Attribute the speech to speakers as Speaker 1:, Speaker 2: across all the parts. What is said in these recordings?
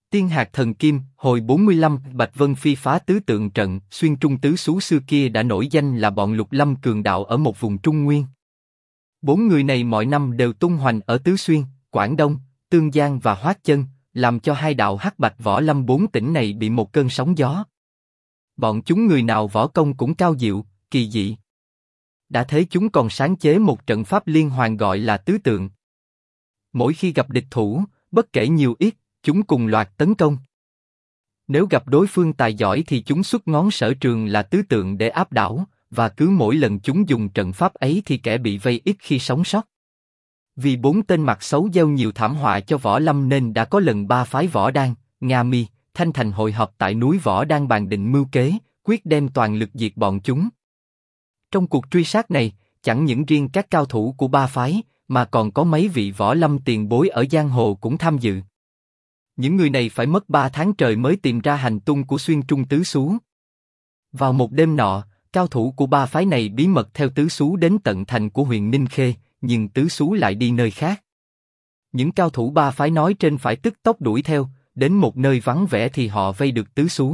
Speaker 1: Tiên hạt thần kim, hồi 45, Bạch Vân Phi phá tứ tượng trận, Xuyên Trung tứ xú xưa kia đã nổi danh là bọn lục lâm cường đạo ở một vùng Trung Nguyên. Bốn người này mọi năm đều tung hoành ở Tứ Xuyên, Quảng Đông, Tương Giang và Hoát Chân, làm cho hai đạo hắc bạch võ lâm bốn tỉnh này bị một cơn sóng gió. Bọn chúng người nào võ công cũng cao diệu, kỳ dị. Đã thế chúng còn sáng chế một trận pháp liên hoàn gọi là tứ tượng. Mỗi khi gặp địch thủ, bất kể nhiều ít, chúng cùng loạt tấn công. Nếu gặp đối phương tài giỏi thì chúng xuất ngón sở trường là tứ tượng để áp đảo, và cứ mỗi lần chúng dùng trận pháp ấy thì kẻ bị vây ít khi sống sót. Vì bốn tên mặt xấu gieo nhiều thảm họa cho võ lâm nên đã có lần ba phái Võ Đan, Nga Mi, Thanh Thành hội họp tại núi Võ Đan bàn định mưu kế, quyết đem toàn lực diệt bọn chúng. Trong cuộc truy sát này, chẳng những riêng các cao thủ của ba phái, mà còn có mấy vị võ lâm tiền bối ở giang hồ cũng tham dự. Những người này phải mất 3 tháng trời mới tìm ra hành tung của Xuyên Trung tứ xú. Vào một đêm nọ, cao thủ của ba phái này bí mật theo tứ xú đến tận thành của huyện Ninh Khê, nhưng tứ xú lại đi nơi khác. Những cao thủ ba phái nói trên phải tức tốc đuổi theo, đến một nơi vắng vẻ thì họ vây được tứ xú.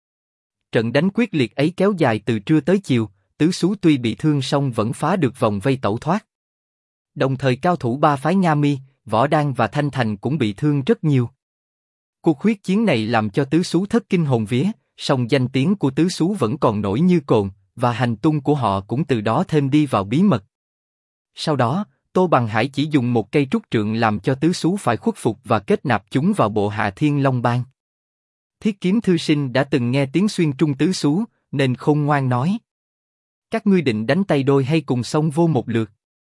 Speaker 1: Trận đánh quyết liệt ấy kéo dài từ trưa tới chiều, tứ xú tuy bị thương song vẫn phá được vòng vây tẩu thoát. Đồng thời cao thủ ba phái Nga Mi, Võ Đan và Thanh Thành cũng bị thương rất nhiều. Cuộc huyết chiến này làm cho tứ xú thất kinh hồn vía, song danh tiếng của tứ xú vẫn còn nổi như cồn, và hành tung của họ cũng từ đó thêm đi vào bí mật. Sau đó, Tô Bằng Hải chỉ dùng một cây trúc trượng làm cho tứ xú phải khuất phục và kết nạp chúng vào bộ hạ Thiên Long Bang. Thiết Kiếm thư sinh đã từng nghe tiếng Xuyên Trung tứ xú, nên khôn ngoan nói: các ngươi định đánh tay đôi hay cùng xông vô một lượt?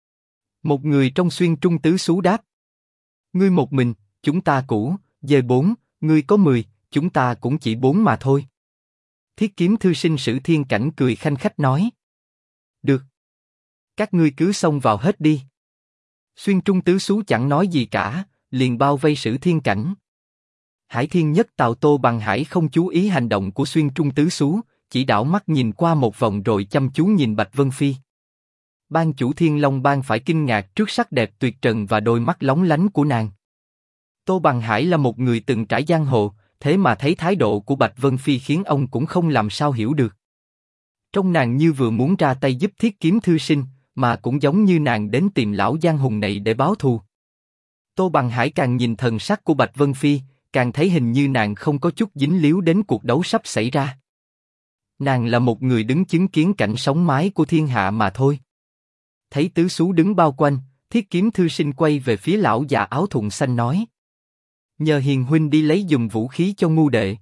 Speaker 1: Một người trong Xuyên Trung tứ xú đáp: ngươi một mình, chúng ta cũ, về 4, ngươi có 10, chúng ta cũng chỉ 4 mà thôi. Thiết Kiếm thư sinh Sử Thiên Cảnh cười khanh khách nói: được, các ngươi cứ xông vào hết đi. Xuyên Trung tứ xú chẳng nói gì cả, liền bao vây Sử Thiên Cảnh. Hải Thiên Nhất Tào Tô Bằng Hải không chú ý hành động của Xuyên Trung tứ xú, chỉ đảo mắt nhìn qua một vòng rồi chăm chú nhìn Bạch Vân Phi. Ban chủ Thiên Long Bang phải kinh ngạc trước sắc đẹp tuyệt trần và đôi mắt lóng lánh của nàng. Tô Bằng Hải là một người từng trải giang hồ, thế mà thấy thái độ của Bạch Vân Phi khiến ông cũng không làm sao hiểu được. Trông nàng như vừa muốn ra tay giúp Thiết Kiếm thư sinh, mà cũng giống như nàng đến tìm lão giang hùng này để báo thù. Tô Bằng Hải càng nhìn thần sắc của Bạch Vân Phi, càng thấy hình như nàng không có chút dính líu đến cuộc đấu sắp xảy ra. Nàng là một người đứng chứng kiến cảnh sống mái của thiên hạ mà thôi. Thấy tứ xú đứng bao quanh, Thiết Kiếm thư sinh quay về phía lão già áo thụng xanh nói: nhờ hiền huynh đi lấy giùm vũ khí cho ngu đệ.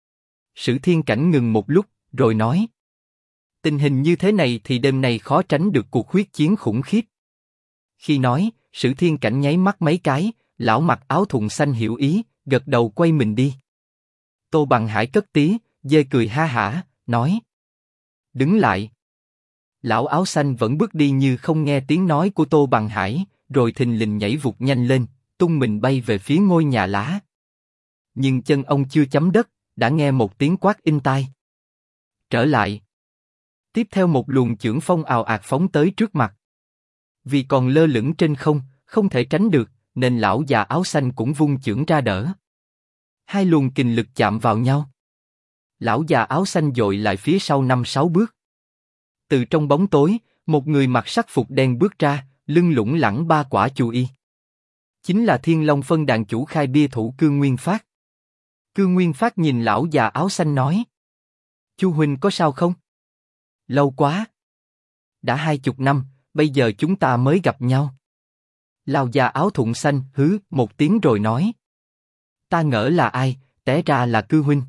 Speaker 1: Sử Thiên Cảnh ngừng một lúc, rồi nói: tình hình như thế này thì đêm nay khó tránh được cuộc huyết chiến khủng khiếp. Khi nói, Sử Thiên Cảnh nháy mắt mấy cái, lão mặc áo thụng xanh hiểu ý, gật đầu quay mình đi. Tô Bằng Hải cất tí, dê cười ha hả, nói: đứng lại. Lão áo xanh vẫn bước đi như không nghe tiếng nói của Tô Bằng Hải, rồi thình lình nhảy vụt nhanh lên, tung mình bay về phía ngôi nhà lá. Nhưng chân ông chưa chấm đất, đã nghe một tiếng quát inh tai: trở lại. Tiếp theo một luồng chưởng phong ào ạt phóng tới trước mặt. Vì còn lơ lửng trên không, không thể tránh được, nên lão già áo xanh cũng vung chưởng ra đỡ. Hai luồng kình lực chạm vào nhau. Lão già áo xanh dội lại phía sau 5-6 bước. Từ trong bóng tối, một người mặc sắc phục đen bước ra, lưng lủng lẳng 3 quả chu y. Chính là Thiên Long Phân đàn chủ Khai Bia thủ Cương Nguyên Phát. Cương Nguyên Phát nhìn lão già áo xanh nói: chu huynh có sao không? Lâu quá. Đã 20 năm, bây giờ chúng ta mới gặp nhau. Lão già áo thụng xanh hứ một tiếng rồi nói: ta ngỡ là ai, té ra là Cư huynh.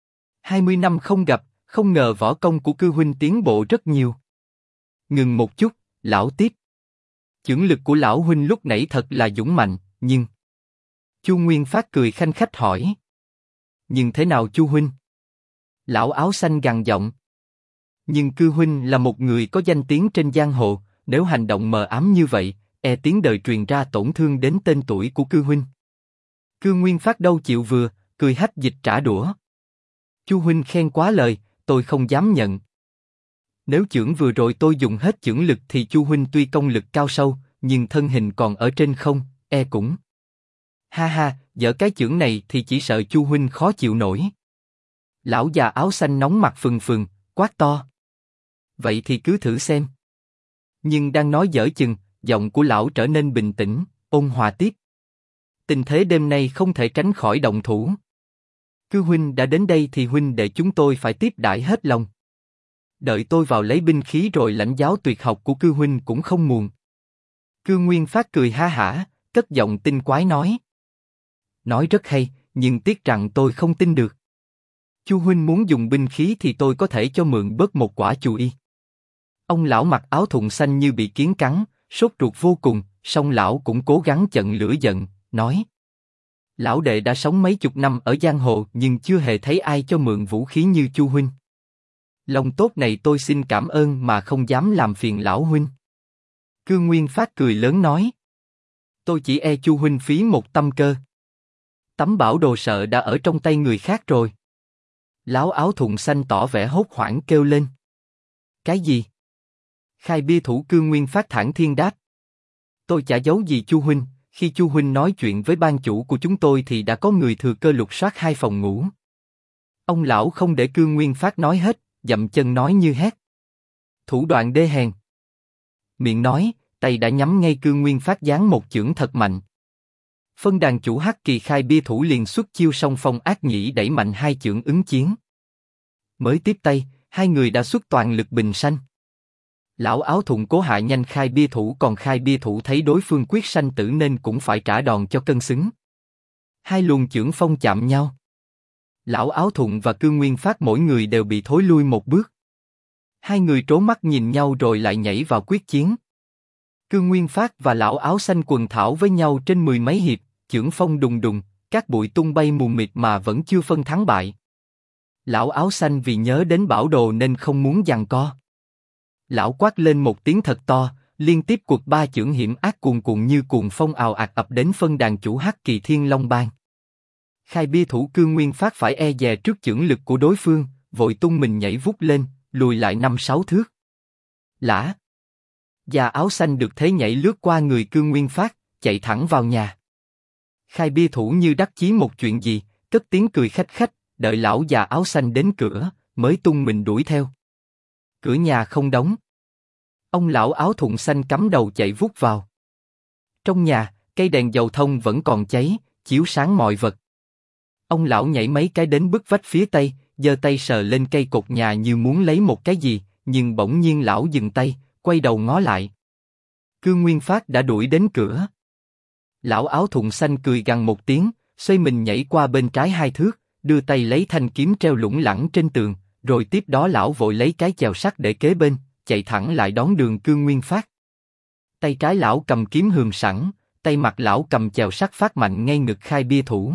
Speaker 1: 20 năm không gặp, không ngờ võ công của Cư huynh tiến bộ rất nhiều. Ngừng một chút, lão tiếp: chưởng lực của lão huynh lúc nãy thật là dũng mạnh, nhưng... Chu Nguyên Phát cười khanh khách hỏi: nhưng thế nào Chu huynh? Lão áo xanh gằn giọng: nhưng Cư huynh là một người có danh tiếng trên giang hồ, nếu hành động mờ ám như vậy, e tiếng đời truyền ra tổn thương đến tên tuổi của Cư huynh. Cư Nguyên Phát đâu chịu vừa, cười hách dịch trả đũa: Chu huynh khen quá lời, tôi không dám nhận. Nếu chưởng vừa rồi tôi dùng hết chưởng lực thì Chu huynh tuy công lực cao sâu, nhưng thân hình còn ở trên không, e cũng. Ha ha, dở cái chưởng này thì chỉ sợ Chu huynh khó chịu nổi. Lão già áo xanh nóng mặt phừng phừng, quát to. Vậy thì cứ thử xem. Nhưng đang nói dở chừng, giọng của lão trở nên bình tĩnh, ôn hòa tiếp. Tình thế đêm nay không thể tránh khỏi động thủ. Cư huynh đã đến đây thì huynh để chúng tôi phải tiếp đãi hết lòng. Đợi tôi vào lấy binh khí rồi lãnh giáo tuyệt học của cư huynh cũng không muộn. Cư Nguyên Phát cười ha hả, cất giọng tinh quái nói. Nói rất hay, nhưng tiếc rằng tôi không tin được. Chu huynh muốn dùng binh khí thì tôi có thể cho mượn bớt một quả chù y. Ông lão mặc áo thụng xanh như bị kiến cắn, sốt ruột vô cùng, song lão cũng cố gắng chặn lửa giận, nói. Lão đệ đã sống mấy chục năm ở giang hồ nhưng chưa hề thấy ai cho mượn vũ khí như Chu huynh. Lòng tốt này tôi xin cảm ơn mà không dám làm phiền lão huynh. Cư Nguyên Phát cười lớn nói. Tôi chỉ e Chu huynh phí một tâm cơ. Tấm bảo đồ sợ đã ở trong tay người khác rồi. Lão áo thụng xanh tỏ vẻ hốt hoảng kêu lên. Cái gì? Khai bia thủ Cư Nguyên Phát thản thiên đáp. Tôi chả giấu gì Chu huynh, khi Chu huynh nói chuyện với ban chủ của chúng tôi thì đã có người thừa cơ lục soát 2 phòng ngủ. Ông lão không để Cư Nguyên Phát nói hết, dậm chân nói như hét. Thủ đoạn đê hèn. Miệng nói, tay đã nhắm ngay Cư Nguyên Phát giáng một chưởng thật mạnh. Phân đàn chủ Hắc Kỳ Khai bia thủ liền xuất chiêu song phong ác nhĩ đẩy mạnh 2 chưởng ứng chiến. Mới tiếp tay, 2 người đã xuất toàn lực bình sanh. Lão áo thụng cố hạ nhanh Khai bia thủ, còn Khai bia thủ thấy đối phương quyết sanh tử nên cũng phải trả đòn cho cân xứng. 2 luồng chưởng phong chạm nhau. Lão áo thụng và Cư Nguyên Phát mỗi người đều bị thối lui một bước. 2 người trố mắt nhìn nhau rồi lại nhảy vào quyết chiến. Cư Nguyên Phát và lão áo xanh quần thảo với nhau trên 10 mấy hiệp, chưởng phong đùng đùng, các bụi tung bay mù mịt mà vẫn chưa phân thắng bại. Lão áo xanh vì nhớ đến bảo đồ nên không muốn giằng co. Lão quát lên một tiếng thật to, liên tiếp quật 3 chưởng hiểm ác cuồn cuộn như cuồng phong ào ạt ập đến phân đàn chủ Hắc Kỳ Thiên Long Bang. Khai bia thủ Cư Nguyên Phát phải e dè trước chưởng lực của đối phương, vội tung mình nhảy vút lên, lùi lại 5-6 thước. Lã. Già áo xanh được thế nhảy lướt qua người Cư Nguyên Phát, chạy thẳng vào nhà. Khai bia thủ như đắc chí một chuyện gì, cất tiếng cười khách khách, đợi lão già áo xanh đến cửa, mới tung mình đuổi theo. Cửa nhà không đóng. Ông lão áo thụng xanh cắm đầu chạy vút vào. Trong nhà, cây đèn dầu thông vẫn còn cháy, chiếu sáng mọi vật. Ông lão nhảy mấy cái đến bức vách phía tây, giơ tay sờ lên cây cột nhà như muốn lấy một cái gì, nhưng bỗng nhiên lão dừng tay, quay đầu ngó lại. Cư Nguyên Phát đã đuổi đến cửa. Lão áo thụng xanh cười gằn một tiếng, xoay mình nhảy qua bên trái 2 thước, đưa tay lấy thanh kiếm treo lủng lẳng trên tường, rồi tiếp đó lão vội lấy cái chèo sắt để kế bên, chạy thẳng lại đón đường Cư Nguyên Phát. Tay trái lão cầm kiếm hườm sẵn, tay mặt lão cầm chèo sắt phát mạnh ngay ngực Khai bia thủ.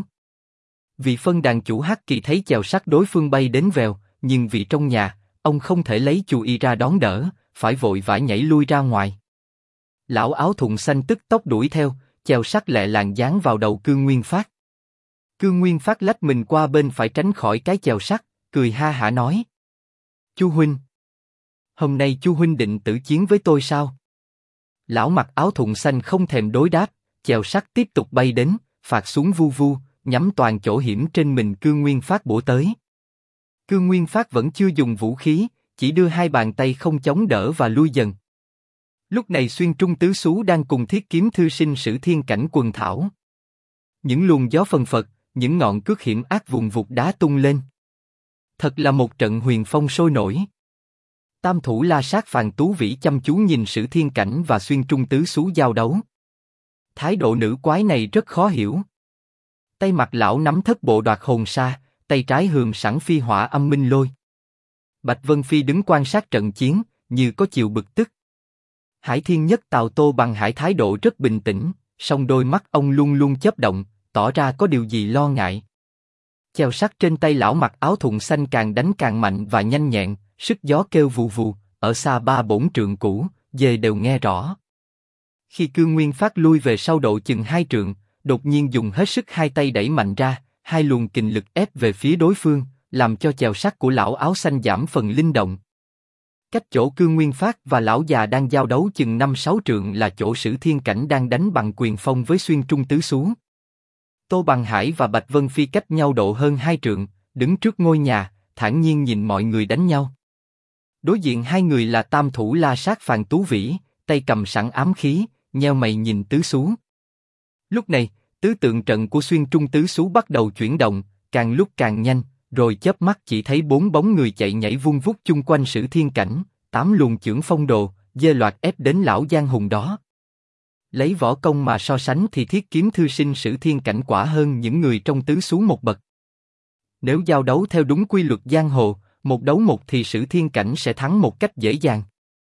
Speaker 1: Vị phân đàn chủ Hắc Kỳ thấy chèo sắt đối phương bay đến vèo, nhưng vì trong nhà, ông không thể lấy chù y ra đón đỡ, phải vội vã nhảy lui ra ngoài. Lão áo thụng xanh tức tốc đuổi theo, chèo sắt lẹ làng giáng vào đầu Cư Nguyên Phát. Cư Nguyên Phát lách mình qua bên phải tránh khỏi cái chèo sắt, cười ha hả nói: Chu huynh, hôm nay Chu huynh định tử chiến với tôi sao? Lão mặc áo thụng xanh không thèm đối đáp, chèo sắt tiếp tục bay đến, phạt xuống vu vu, nhắm toàn chỗ hiểm trên mình Cư Nguyên Phát bổ tới. Cư Nguyên Phát vẫn chưa dùng vũ khí, chỉ đưa 2 bàn tay không chống đỡ và lui dần. Lúc này Xuyên Trung Tứ Xú đang cùng Thiết Kiếm Thư Sinh Sử Thiên Cảnh quần thảo. Những luồng gió phần phật, những ngọn cước hiểm ác vùng vụt đá tung lên. Thật là một trận huyền phong sôi nổi. Tam thủ La Sát Phàn Tú Vĩ chăm chú nhìn Sử Thiên Cảnh và Xuyên Trung Tứ Xú giao đấu. Thái độ nữ quái này rất khó hiểu. Tay mặt lão nắm thất bộ đoạt hồn sa, tay trái hườm sẵn phi hỏa âm minh lôi. Bạch Vân Phi đứng quan sát trận chiến, như có chiều bực tức. Hải Thiên Nhất Tào Tô Bằng Hải thái độ rất bình tĩnh, song đôi mắt ông luôn luôn chớp động, tỏ ra có điều gì lo ngại. Chèo sắt trên tay lão mặc áo thụng xanh càng đánh càng mạnh và nhanh nhẹn, sức gió kêu vù vù, ở xa 3-4 trượng cũ, dề đều nghe rõ. Khi Cư Nguyên Phát lui về sau độ chừng 2 trượng, đột nhiên dùng hết sức 2 tay đẩy mạnh ra, 2 luồng kình lực ép về phía đối phương, làm cho chèo sắt của lão áo xanh giảm phần linh động. Cách chỗ Cư Nguyên Phát và lão già đang giao đấu chừng 5-6 trượng là chỗ Sử Thiên Cảnh đang đánh bằng quyền phong với Xuyên Trung Tứ Xú. Tô Bằng Hải và Bạch Vân Phi cách nhau độ hơn 2 trượng, đứng trước ngôi nhà, thản nhiên nhìn mọi người đánh nhau. Đối diện hai người là tam thủ La Sát Phàn Tú Vĩ, tay cầm sẵn ám khí, nheo mày nhìn tứ xú. Lúc này, tứ tượng trận của Xuyên Trung tứ xú bắt đầu chuyển động, càng lúc càng nhanh, rồi chớp mắt chỉ thấy 4 bóng người chạy nhảy vung vút chung quanh Sử Thiên Cảnh, 8 luồng chưởng phong đồ, dê loạt ép đến lão giang hùng đó. Lấy võ công mà so sánh thì Thiết Kiếm Thư Sinh Sử Thiên Cảnh quả hơn những người trong tứ xú một bậc. Nếu giao đấu theo đúng quy luật giang hồ, một đấu một thì Sử Thiên Cảnh sẽ thắng một cách dễ dàng.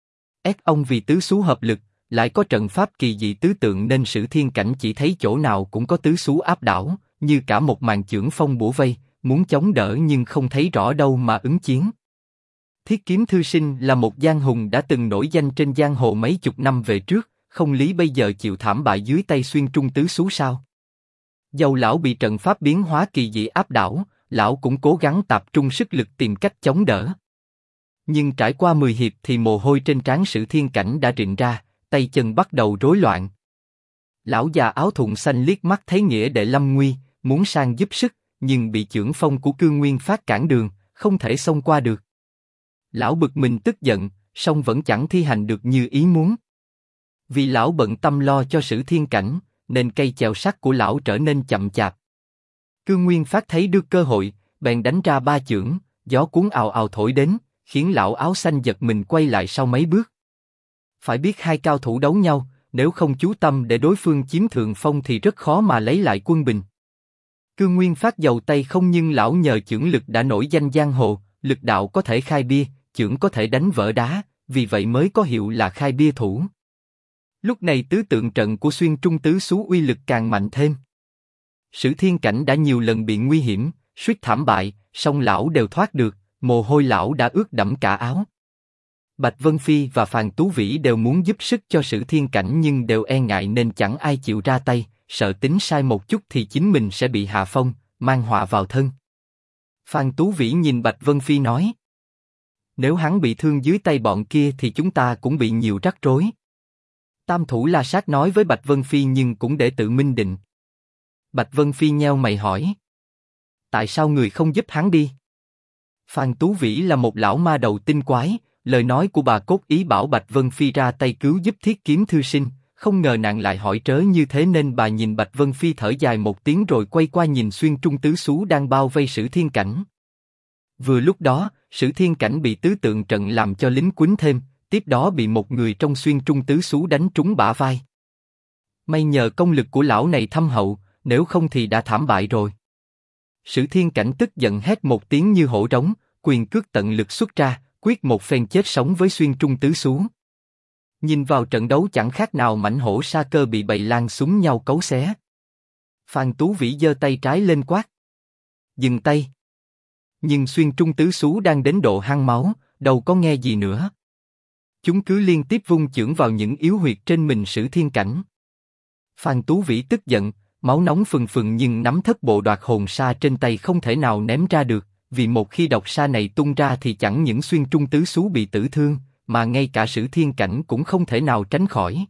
Speaker 1: Ông vì tứ xú hợp lực, lại có trận pháp kỳ dị tứ tượng nên Sử Thiên Cảnh chỉ thấy chỗ nào cũng có tứ xú áp đảo, như cả một màn chưởng phong bủa vây, muốn chống đỡ nhưng không thấy rõ đâu mà ứng chiến. Thiết Kiếm Thư Sinh là một giang hùng đã từng nổi danh trên giang hồ mấy chục năm về trước, không lý bây giờ chịu thảm bại dưới tay Xuyên Trung tứ xú sao? Dầu lão bị trận pháp biến hóa kỳ dị áp đảo, lão cũng cố gắng tập trung sức lực tìm cách chống đỡ. Nhưng trải qua 10 hiệp thì mồ hôi trên trán Sử Thiên Cảnh đã rịn ra, tay chân bắt đầu rối loạn. Lão già áo thụng xanh liếc mắt thấy nghĩa đệ lâm nguy, muốn sang giúp sức, nhưng bị chưởng phong của Cương Nguyên Phát cản đường, không thể xông qua được. Lão bực mình tức giận, song vẫn chẳng thi hành được như ý muốn. Vì lão bận tâm lo cho Sử Thiên Cảnh, nên cây chèo sắt của lão trở nên chậm chạp. Cương Nguyên Phát thấy được cơ hội, bèn đánh ra 3 chưởng, gió cuốn ào ào thổi đến, khiến lão áo xanh giật mình quay lại sau mấy bước. Phải biết hai cao thủ đấu nhau, nếu không chú tâm để đối phương chiếm thượng phong thì rất khó mà lấy lại quân bình. Cương Nguyên Phát giầu tay không nhưng lão nhờ chưởng lực đã nổi danh giang hồ, lực đạo có thể khai bia, chưởng có thể đánh vỡ đá, vì vậy mới có hiệu là khai bia thủ. Lúc này tứ tượng trận của Xuyên Trung tứ xú uy lực càng mạnh thêm. Sử Thiên Cảnh đã nhiều lần bị nguy hiểm, suýt thảm bại, song lão đều thoát được, mồ hôi lão đã ướt đẫm cả áo. Bạch Vân Phi và Phàn Tú Vĩ đều muốn giúp sức cho Sử Thiên Cảnh nhưng đều e ngại nên chẳng ai chịu ra tay, sợ tính sai một chút thì chính mình sẽ bị hạ phong, mang họa vào thân. Phàn Tú Vĩ nhìn Bạch Vân Phi nói: nếu hắn bị thương dưới tay bọn kia thì chúng ta cũng bị nhiều rắc rối. Tam thủ La Sát nói với Bạch Vân Phi nhưng cũng để tự minh định. Bạch Vân Phi nheo mày hỏi: tại sao người không giúp hắn đi? Phàn Tú Vĩ là một lão ma đầu tinh quái, lời nói của bà cốt ý bảo Bạch Vân Phi ra tay cứu giúp Thiết Kiếm Thư Sinh, không ngờ nàng lại hỏi trớ như thế nên bà nhìn Bạch Vân Phi thở dài một tiếng rồi quay qua nhìn Xuyên Trung tứ xú đang bao vây Sử Thiên Cảnh. Vừa lúc đó, Sử Thiên Cảnh bị tứ tượng trận làm cho lính quýnh thêm, tiếp đó bị một người trong Xuyên Trung tứ xú đánh trúng bả vai. May nhờ công lực của lão này thâm hậu, nếu không thì đã thảm bại rồi. Sử Thiên Cảnh tức giận hét một tiếng như hổ trống, quyền cước tận lực xuất ra, quyết một phen chết sống với Xuyên Trung tứ xú. Nhìn vào trận đấu chẳng khác nào mãnh hổ sa cơ bị bầy lang súng nhau cấu xé. Phàn Tú Vĩ giơ tay trái lên quát: dừng tay! Nhưng Xuyên Trung tứ xú đang đến độ hăng máu, đâu có nghe gì nữa. Chúng cứ liên tiếp vung chưởng vào những yếu huyệt trên mình Sử Thiên Cảnh. Phàn Tú Vĩ tức giận, máu nóng phừng phừng nhưng nắm thất bộ đoạt hồn sa trên tay không thể nào ném ra được, vì một khi độc sa này tung ra thì chẳng những Xuyên Trung tứ xú bị tử thương, mà ngay cả Sử Thiên Cảnh cũng không thể nào tránh khỏi.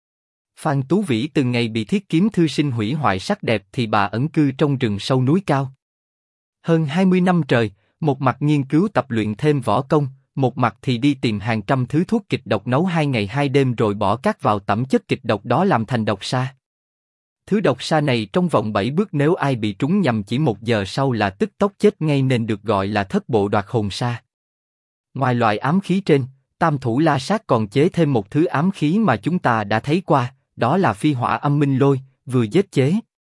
Speaker 1: Phàn Tú Vĩ từ ngày bị Thiết Kiếm Thư Sinh hủy hoại sắc đẹp thì bà ẩn cư trong rừng sâu núi cao. Hơn 20 năm trời, một mặt nghiên cứu tập luyện thêm võ công, một mặt thì đi tìm hàng trăm thứ thuốc kịch độc nấu 2 ngày 2 đêm rồi bỏ cát vào tẩm chất kịch độc đó làm thành độc sa. Thứ độc sa này trong vòng 7 bước nếu ai bị trúng nhầm chỉ 1 giờ sau là tức tốc chết ngay nên được gọi là thất bộ đoạt hồn sa. Ngoài loại ám khí trên, tam thủ La Sát còn chế thêm một thứ ám khí mà chúng ta đã thấy qua, đó là phi hỏa âm minh lôi, vừa giết chế.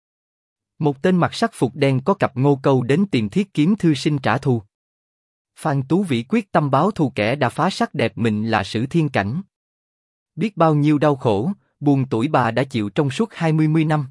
Speaker 1: Một tên mặc sắc phục đen có cặp ngô câu đến tìm Thiết Kiếm Thư Sinh trả thù. Phàn Tú Vĩ quyết tâm báo thù kẻ đã phá sắc đẹp mình là Sử Thiên Cảnh. Biết bao nhiêu đau khổ, buồn tủi bà đã chịu trong suốt 20 năm.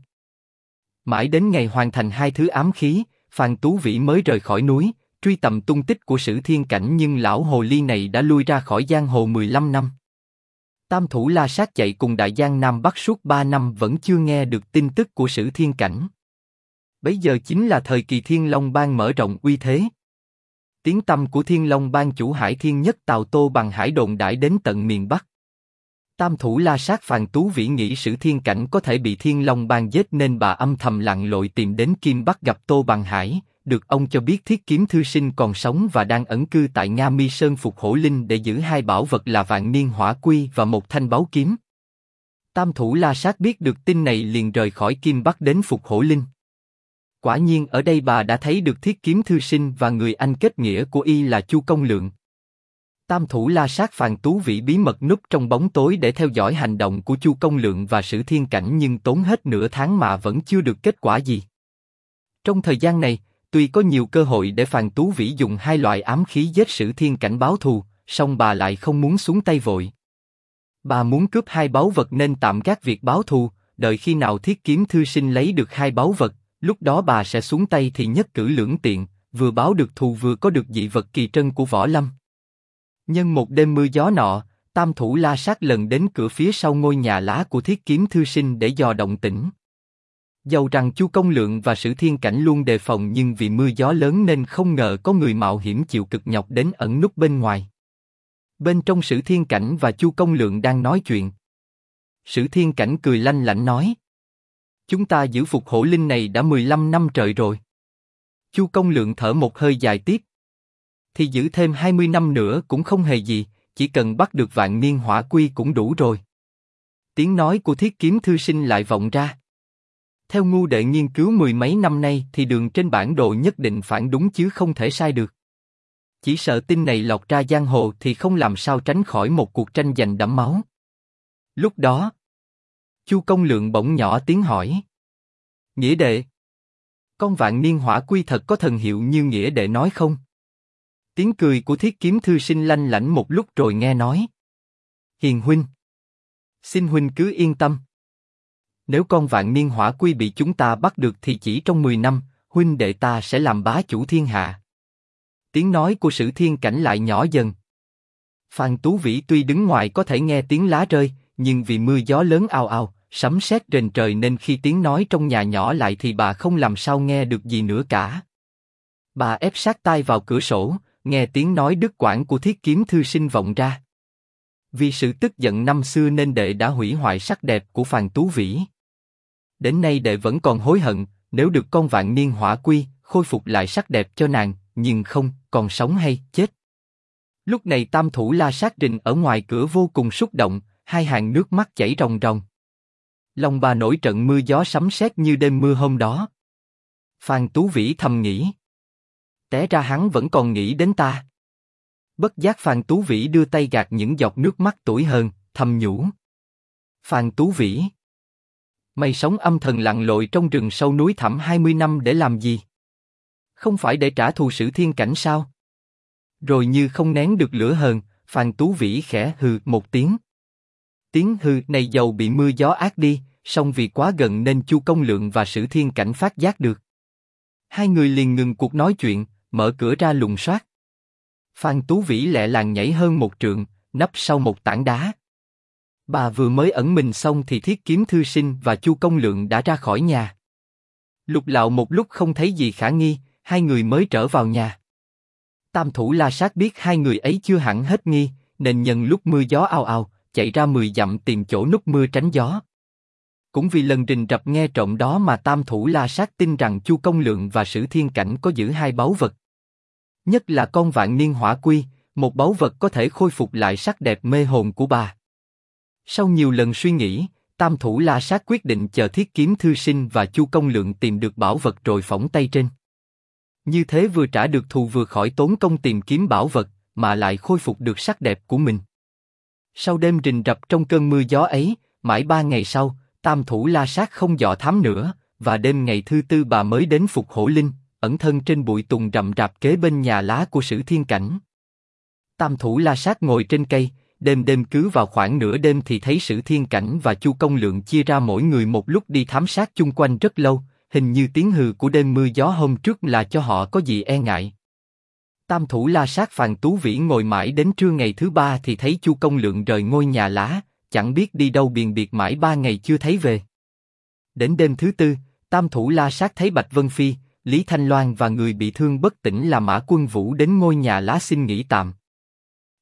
Speaker 1: Mãi đến ngày hoàn thành 2 thứ ám khí, Phàn Tú Vĩ mới rời khỏi núi, truy tầm tung tích của Sử Thiên Cảnh nhưng lão hồ ly này đã lui ra khỏi giang hồ 15 năm. Tam thủ La Sát chạy cùng đại giang Nam Bắc suốt 3 năm vẫn chưa nghe được tin tức của Sử Thiên Cảnh. Bấy giờ chính là thời kỳ Thiên Long Bang mở rộng uy thế. Tiếng tăm của Thiên Long Bang chủ Hải Thiên Nhất Tào Tô Bằng Hải đồn đãi đến tận miền Bắc. Tam thủ la sát Phàn Tú Vĩ nghĩ Sử Thiên Cảnh có thể bị Thiên Long Bang giết nên bà âm thầm lặn lội tìm đến Kim Bắc gặp Tô Bằng Hải, được ông cho biết Thiết Kiếm Thư Sinh còn sống và đang ẩn cư tại Nga Mi Sơn Phục Hổ Linh để giữ hai bảo vật là Vạn Niên Hỏa Quy và một thanh báu kiếm. Tam thủ la sát biết được tin này liền rời khỏi Kim Bắc đến Phục Hổ Linh. Quả nhiên ở đây bà đã thấy được Thiết Kiếm Thư Sinh và người anh kết nghĩa của y là Chu Công Lượng. Tam thủ la sát Phàn Tú Vĩ bí mật núp trong bóng tối để theo dõi hành động của Chu Công Lượng và Sử Thiên Cảnh nhưng tốn hết nửa tháng mà vẫn chưa được kết quả gì. Trong thời gian này, tuy có nhiều cơ hội để Phàn Tú Vĩ dùng hai loại ám khí giết Sử Thiên Cảnh báo thù, song bà lại không muốn xuống tay vội. Bà muốn cướp hai báu vật nên tạm gác việc báo thù, đợi khi nào Thiết Kiếm Thư Sinh lấy được hai báu vật, lúc đó bà sẽ xuống tay thì nhất cử lưỡng tiện, vừa báo được thù vừa có được dị vật kỳ trân của Võ Lâm. Nhân một đêm mưa gió nọ, Tam thủ la sát lần đến cửa phía sau ngôi nhà lá của Thiết Kiếm Thư Sinh để dò động tĩnh. Dầu rằng Chu Công Lượng và Sử Thiên Cảnh luôn đề phòng nhưng vì mưa gió lớn nên không ngờ có người mạo hiểm chịu cực nhọc đến ẩn núp bên ngoài. Bên trong Sử Thiên Cảnh và Chu Công Lượng đang nói chuyện. Sử Thiên Cảnh cười lanh lảnh nói: chúng ta giữ Phục Hổ Linh này đã 15 năm trời rồi. Chu Công Lượng thở một hơi dài tiếp: thì giữ thêm 20 năm nữa cũng không hề gì, chỉ cần bắt được Vạn Niên Hỏa Quy cũng đủ rồi. Tiếng nói của Thiết Kiếm Thư Sinh lại vọng ra. Theo ngu đệ nghiên cứu mười mấy năm nay thì đường trên bản đồ nhất định phản đúng chứ không thể sai được. Chỉ sợ tin này lọt ra giang hồ thì không làm sao tránh khỏi một cuộc tranh giành đẫm máu. Lúc đó, Chu Công Lượng bỗng nhỏ tiếng hỏi: Nghĩa đệ, con Vạn Niên Hỏa Quy thật có thần hiệu như Nghĩa đệ nói không? Tiếng cười của Thiết Kiếm Thư Sinh lanh lảnh một lúc rồi nghe nói: Hiền huynh, xin huynh cứ yên tâm. Nếu con Vạn Niên Hỏa Quy bị chúng ta bắt được thì chỉ trong 10 năm, huynh đệ ta sẽ làm bá chủ thiên hạ. Tiếng nói của Sử Thiên Cảnh lại nhỏ dần. Phàn Tú Vĩ tuy đứng ngoài có thể nghe tiếng lá rơi, nhưng vì mưa gió lớn ào ào, sấm sét rền trời nên khi tiếng nói trong nhà nhỏ lại thì bà không làm sao nghe được gì nữa cả. Bà ép sát tai vào cửa sổ, nghe tiếng nói đứt quãng của Thiết Kiếm Thư Sinh vọng ra. Vì sự tức giận năm xưa nên đệ đã hủy hoại sắc đẹp của Phàn Tú Vĩ. Đến nay đệ vẫn còn hối hận, nếu được con Vạn Niên Hỏa Quy khôi phục lại sắc đẹp cho nàng, nhưng không, còn sống hay chết. Lúc này Tam thủ la sát rình ở ngoài cửa vô cùng xúc động, hai hàng nước mắt chảy ròng ròng. Lòng bà nổi trận mưa gió sấm sét như đêm mưa hôm đó. Phàn Tú Vĩ thầm nghĩ: té ra hắn vẫn còn nghĩ đến ta. Bất giác Phàn Tú Vĩ đưa tay gạt những giọt nước mắt tủi hờn, thầm nhủ: Phàn Tú Vĩ, mày sống âm thầm lặn lội trong rừng sâu núi thẳm 20 năm để làm gì? Không phải để trả thù Sử Thiên Cảnh sao? Rồi như không nén được lửa hờn, Phàn Tú Vĩ khẽ hừ một tiếng. Tiếng hừ này dầu bị mưa gió át đi, song vì quá gần nên Chu Công Lượng và Sử Thiên Cảnh phát giác được. Hai người liền ngừng cuộc nói chuyện, mở cửa ra lùng soát. Phàn Tú Vĩ lẹ làng nhảy hơn một trượng, nấp sau một tảng đá. Bà vừa mới ẩn mình xong thì Thiết Kiếm Thư Sinh và Chu Công Lượng đã ra khỏi nhà. Lục lạo một lúc không thấy gì khả nghi, hai người mới trở vào nhà. Tam thủ la sát biết hai người ấy chưa hẳn hết nghi, nên nhân lúc mưa gió ào ào, chạy ra 10 dặm tìm chỗ núp mưa tránh gió. Cũng vì lần rình rập nghe trộm đó mà Tam thủ la sát tin rằng Chu Công Lượng và Sử Thiên Cảnh có giữ hai báu vật. Nhất là con Vạn Niên Hỏa Quy, một báu vật có thể khôi phục lại sắc đẹp mê hồn của bà. Sau nhiều lần suy nghĩ, Tam thủ la sát quyết định chờ Thiết Kiếm Thư Sinh và Chu Công Lượng tìm được bảo vật rồi phóng tay trên. Như thế vừa trả được thù vừa khỏi tốn công tìm kiếm bảo vật, mà lại khôi phục được sắc đẹp của mình. Sau đêm rình rập trong cơn mưa gió ấy, mãi 3 ngày sau, Tam thủ la sát không dò thám nữa, và đêm ngày thứ tư bà mới đến Phục Hổ Linh, ẩn thân trên bụi tùng rậm rạp kế bên nhà lá của Sử Thiên Cảnh. Tam thủ la sát ngồi trên cây, đêm cứ vào khoảng nửa đêm thì thấy Sử Thiên Cảnh và Chu Công Lượng chia ra mỗi người một lúc đi thám sát chung quanh rất lâu, hình như tiếng hừ của đêm mưa gió hôm trước là cho họ có gì e ngại. Tam thủ la sát Phàn Tú Vĩ ngồi mãi đến trưa ngày thứ ba thì thấy Chu Công Lượng rời ngôi nhà lá, chẳng biết đi đâu biền biệt mãi 3 ngày chưa thấy về. Đến đêm thứ tư, Tam thủ la sát thấy Bạch Vân Phi, Lý Thanh Loan và người bị thương bất tỉnh là Mã Quân Vũ đến ngôi nhà lá xin nghỉ tạm.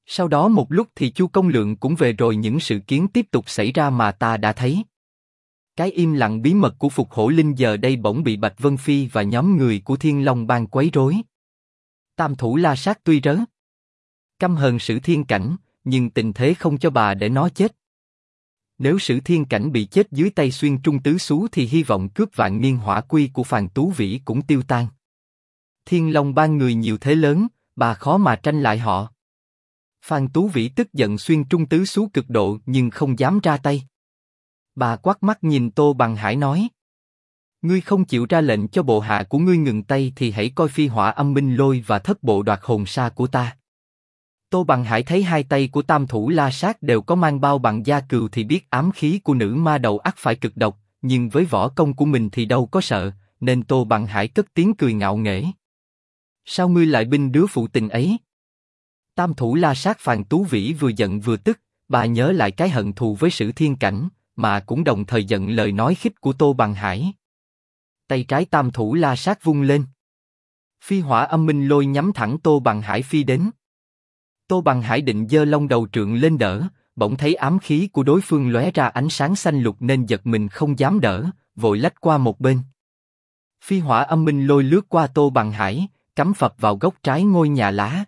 Speaker 1: Sau đó một lúc thì Chu Công Lượng cũng về rồi những sự kiến tiếp tục xảy ra mà ta đã thấy. Cái im lặng bí mật của Phục Hổ Linh giờ đây bỗng bị Bạch Vân Phi và nhóm người của Thiên Long Bang quấy rối. Tam thủ La Sát tuy rớn căm hờn Sử Thiên Cảnh, nhưng tình thế không cho bà để nó chết. Nếu Sử Thiên Cảnh bị chết dưới tay Xuyên Trung Tứ Xú thì hy vọng cướp vạn niên hỏa quy của Phàn Tú Vĩ cũng tiêu tan. Thiên Long Bang người nhiều thế lớn, bà khó mà tranh lại họ. Phàn Tú Vĩ tức giận Xuyên Trung Tứ Xú cực độ nhưng không dám ra tay. Bà quát mắt nhìn Tô Bằng Hải nói: ngươi không chịu ra lệnh cho bộ hạ của ngươi ngừng tay thì hãy coi Phi Hỏa Âm Minh Lôi và thất bộ đoạt hồn sa của ta. Tô Bằng Hải thấy hai tay của tam thủ La Sát đều có mang bao bằng da cừu thì biết ám khí của nữ ma đầu ắt phải cực độc, nhưng với võ công của mình thì đâu có sợ, nên Tô Bằng Hải cất tiếng cười ngạo nghễ. Sao ngươi lại binh đứa phụ tình ấy? Tam thủ La Sát Phàn Tú Vĩ vừa giận vừa tức, bà nhớ lại cái hận thù với Sử Thiên Cảnh, mà cũng đồng thời giận lời nói khích của Tô Bằng Hải. Tay trái tam thủ La Sát vung lên. Phi Hỏa Âm Minh Lôi nhắm thẳng Tô Bằng Hải phi đến. Tô Bằng Hải định giơ long đầu trượng lên đỡ, bỗng thấy ám khí của đối phương lóe ra ánh sáng xanh lục nên giật mình không dám đỡ, vội lách qua một bên. Phi Hỏa Âm Minh Lôi lướt qua Tô Bằng Hải, cắm phập vào góc trái ngôi nhà lá.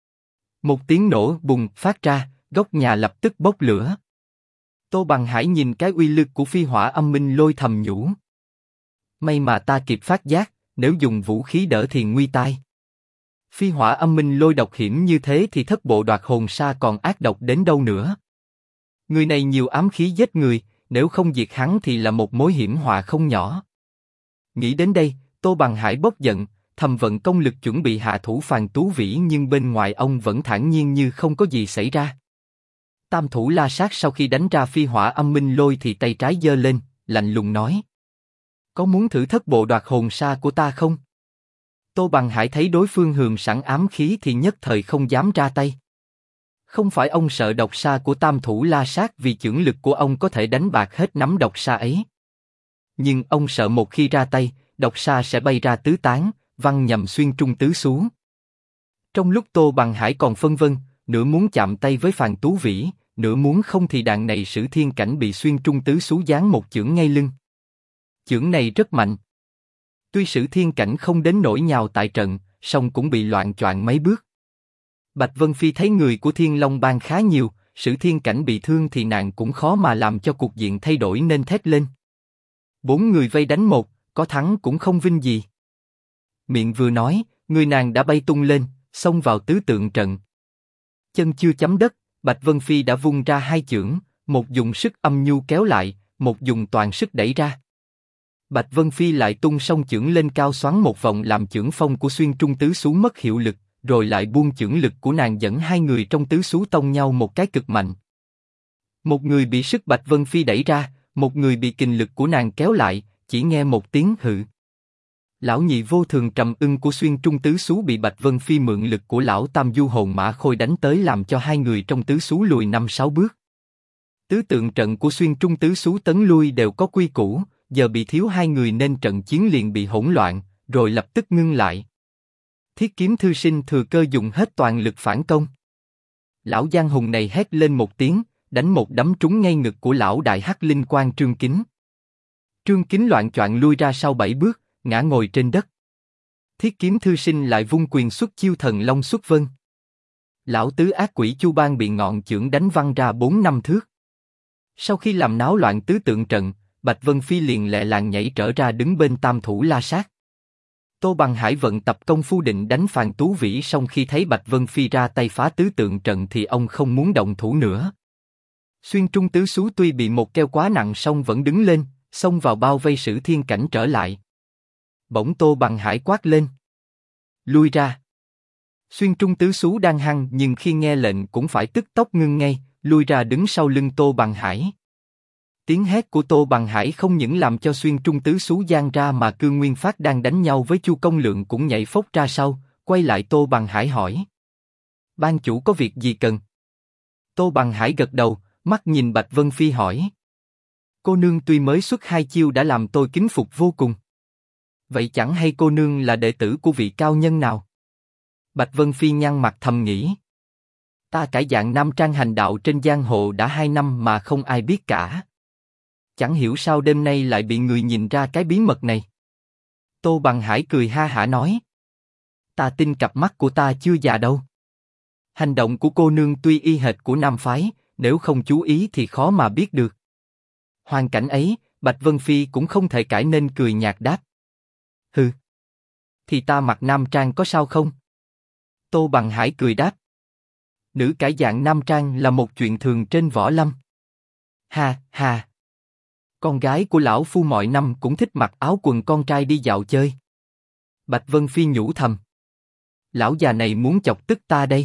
Speaker 1: Một tiếng nổ bùng phát ra, góc nhà lập tức bốc lửa. Tô Bằng Hải nhìn cái uy lực của Phi Hỏa Âm Minh Lôi thầm nhủ: may mà ta kịp phát giác, nếu dùng vũ khí đỡ thì nguy tai. Phi Hỏa Âm Minh Lôi độc hiểm như thế thì thất bộ đoạt hồn sa còn ác độc đến đâu nữa. Người này nhiều ám khí giết người, nếu không diệt hắn thì là một mối hiểm họa không nhỏ. Nghĩ đến đây, Tô Bằng Hải bốc giận, thầm vận công lực chuẩn bị hạ thủ Phàn Tú Vĩ, nhưng bên ngoài ông vẫn thản nhiên như không có gì xảy ra. Tam thủ La Sát sau khi đánh ra Phi Hỏa Âm Minh Lôi thì tay trái giơ lên, lạnh lùng nói: có muốn thử thất bộ đoạt hồn sa của ta không? Tô Bằng Hải thấy đối phương hườm sẵn ám khí thì nhất thời không dám ra tay. Không phải ông sợ độc sa của tam thủ La Sát vì chưởng lực của ông có thể đánh bạc hết nắm độc sa ấy. Nhưng ông sợ một khi ra tay, độc sa sẽ bay ra tứ tán, văng nhầm Xuyên Trung Tứ Xú. Trong lúc Tô Bằng Hải còn phân vân, nửa muốn chạm tay với Phàn Tú Vĩ, nửa muốn không thì đàn này Sử Thiên Cảnh bị Xuyên Trung Tứ Xú giáng một chưởng ngay lưng. Chưởng này rất mạnh. Tuy Sử Thiên Cảnh không đến nỗi nhào tại trận, song cũng bị loạng choạng mấy bước. Bạch Vân Phi thấy người của Thiên Long Bang khá nhiều, Sử Thiên Cảnh bị thương thì nàng cũng khó mà làm cho cục diện thay đổi nên thét lên: 4 người vây đánh một, có thắng cũng không vinh gì. Miệng vừa nói, người nàng đã bay tung lên, xông vào tứ tượng trận. Chân chưa chấm đất, Bạch Vân Phi đã vung ra hai chưởng, một dùng sức âm nhu kéo lại, một dùng toàn sức đẩy ra. Bạch Vân Phi lại tung song chưởng lên cao xoắn một vòng làm chưởng phong của Xuyên Trung Tứ Xú mất hiệu lực, rồi lại buông chưởng lực của nàng dẫn hai người trong Tứ Xú tông nhau một cái cực mạnh. Một người bị sức Bạch Vân Phi đẩy ra, một người bị kình lực của nàng kéo lại, chỉ nghe một tiếng hự. Lão nhị vô thường trầm ưng của Xuyên Trung Tứ Xú bị Bạch Vân Phi mượn lực của lão Tam Du Hồn Mã Khôi đánh tới làm cho hai người trong Tứ Xú lùi 5-6 bước. Tứ tượng trận của Xuyên Trung Tứ Xú tấn lui đều có quy củ, giờ bị thiếu hai người nên trận chiến liền bị hỗn loạn, rồi lập tức ngưng lại. Thiết Kiếm Thư Sinh thừa cơ dùng hết toàn lực phản công. Lão giang hùng này hét lên một tiếng, đánh một đấm trúng ngay ngực của lão đại hắc linh quang Trương Kính. Trương Kính loạng choạng lui ra sau 7 bước, ngã ngồi trên đất. Thiết Kiếm Thư Sinh lại vung quyền xuất chiêu Thần Long xuất vân. Lão tứ ác quỷ Chu Bang bị ngọn chưởng đánh văng ra 4-5 thước. Sau khi làm náo loạn tứ tượng trận, Bạch Vân Phi liền lẹ làng nhảy trở ra đứng bên tam thủ La Sát. Tô Bằng Hải vận tập công phu định đánh Phàn Tú Vĩ, song khi thấy Bạch Vân Phi ra tay phá tứ tượng trận thì ông không muốn động thủ nữa. Xuyên Trung Tứ Xú tuy bị một keo quá nặng song vẫn đứng lên, xông vào bao vây Sử Thiên Cảnh trở lại. Bỗng Tô Bằng Hải quát lên: lui ra! Xuyên Trung Tứ Xú đang hăng nhưng khi nghe lệnh cũng phải tức tốc ngưng ngay, lui ra đứng sau lưng Tô Bằng Hải. Tiếng hét của Tô Bằng Hải không những làm cho Xuyên Trung Tứ Xú giang ra mà Cương Nguyên Phát đang đánh nhau với Chu Công Lượng cũng nhảy phốc ra sau, quay lại Tô Bằng Hải hỏi: ban chủ có việc gì cần? Tô Bằng Hải gật đầu, mắt nhìn Bạch Vân Phi hỏi: cô nương tuy mới xuất hai chiêu đã làm tôi kính phục vô cùng. Vậy chẳng hay cô nương là đệ tử của vị cao nhân nào? Bạch Vân Phi nhăn mặt thầm nghĩ. Ta cải dạng nam trang hành đạo trên giang hồ đã 2 năm mà không ai biết cả. Chẳng hiểu sao đêm nay lại bị người nhìn ra cái bí mật này. Tô Bằng Hải cười ha hả nói. Ta tin cặp mắt của ta chưa già đâu. Hành động của cô nương tuy y hệt của nam phái, nếu không chú ý thì khó mà biết được. Hoàn cảnh ấy, Bạch Vân Phi cũng không thể cãi nên cười nhạt đáp. Hừ. Thì ta mặc nam trang có sao không? Tô Bằng Hải cười đáp. Nữ cải dạng nam trang là một chuyện thường trên võ lâm. Ha ha. Con gái của lão phu mọi năm cũng thích mặc áo quần con trai đi dạo chơi. Bạch Vân Phi nhủ thầm. Lão già này muốn chọc tức ta đây.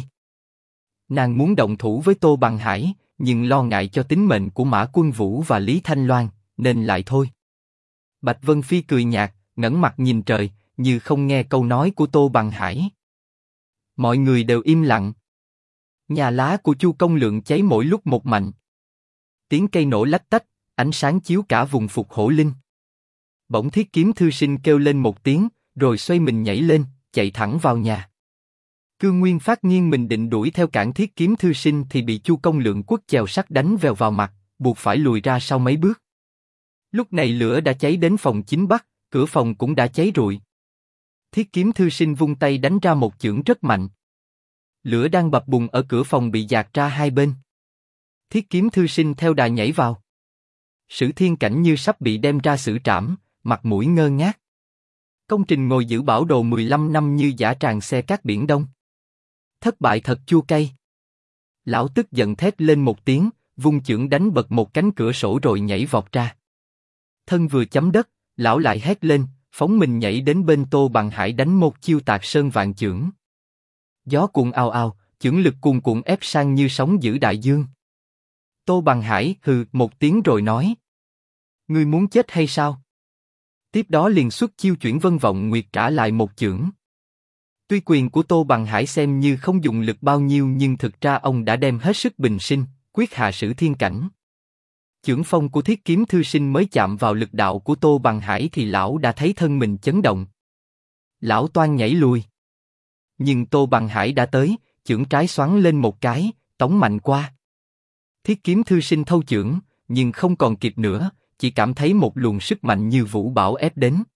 Speaker 1: Nàng muốn động thủ với Tô Bằng Hải, nhưng lo ngại cho tính mệnh của Mã Quân Vũ và Lý Thanh Loan, nên lại thôi. Bạch Vân Phi cười nhạt, ngẩng mặt nhìn trời, như không nghe câu nói của Tô Bằng Hải. Mọi người đều im lặng. Nhà lá của Chu Công Lượng cháy mỗi lúc một mạnh. Tiếng cây nổ lách tách, ánh sáng chiếu cả vùng phục hổ linh. Bỗng Thiết Kiếm thư sinh kêu lên một tiếng, rồi xoay mình nhảy lên, chạy thẳng vào nhà. Cương Nguyên Phát nghiêng mình định đuổi theo cản Thiết Kiếm thư sinh thì bị Chu Công Lượng quất chèo sắt đánh vèo vào mặt, buộc phải lùi ra sau mấy bước. Lúc này lửa đã cháy đến phòng chính bắc, cửa phòng cũng đã cháy rụi. Thiết Kiếm thư sinh vung tay đánh ra một chưởng rất mạnh. Lửa đang bập bùng ở cửa phòng bị dạt ra hai bên. Thiết Kiếm thư sinh theo đà nhảy vào. Sử Thiên Cảnh như sắp bị đem ra xử trảm, mặt mũi ngơ ngác. Công trình ngồi giữ bảo đồ 15 năm như dã tràng xe cát biển Đông. Thất bại thật chua cay. Lão tức giận thét lên một tiếng, vung chưởng đánh bật một cánh cửa sổ rồi nhảy vọt ra. Thân vừa chấm đất, lão lại hét lên, phóng mình nhảy đến bên Tô Bằng Hải đánh một chiêu Tạc Sơn Vạn Chưởng. Gió cuồn ào ào, chưởng lực cuồn cuộn ép sang như sóng dữ đại dương. Tô Bằng Hải hừ một tiếng rồi nói: Ngươi muốn chết hay sao? Tiếp đó liền xuất chiêu Chuyển Vân Vọng Nguyệt trả lại một chưởng. Tuy quyền của Tô Bằng Hải xem như không dùng lực bao nhiêu nhưng thực ra ông đã đem hết sức bình sinh, quyết hạ Sử Thiên Cảnh. Chưởng phong của Thiết Kiếm thư sinh mới chạm vào lực đạo của Tô Bằng Hải thì lão đã thấy thân mình chấn động. Lão toan nhảy lùi. Nhưng Tô Bằng Hải đã tới, chưởng trái xoắn lên một cái, tống mạnh qua. Thiết Kiếm thư sinh thâu chưởng, nhưng không còn kịp nữa, chỉ cảm thấy một luồng sức mạnh như vũ bão ép đến.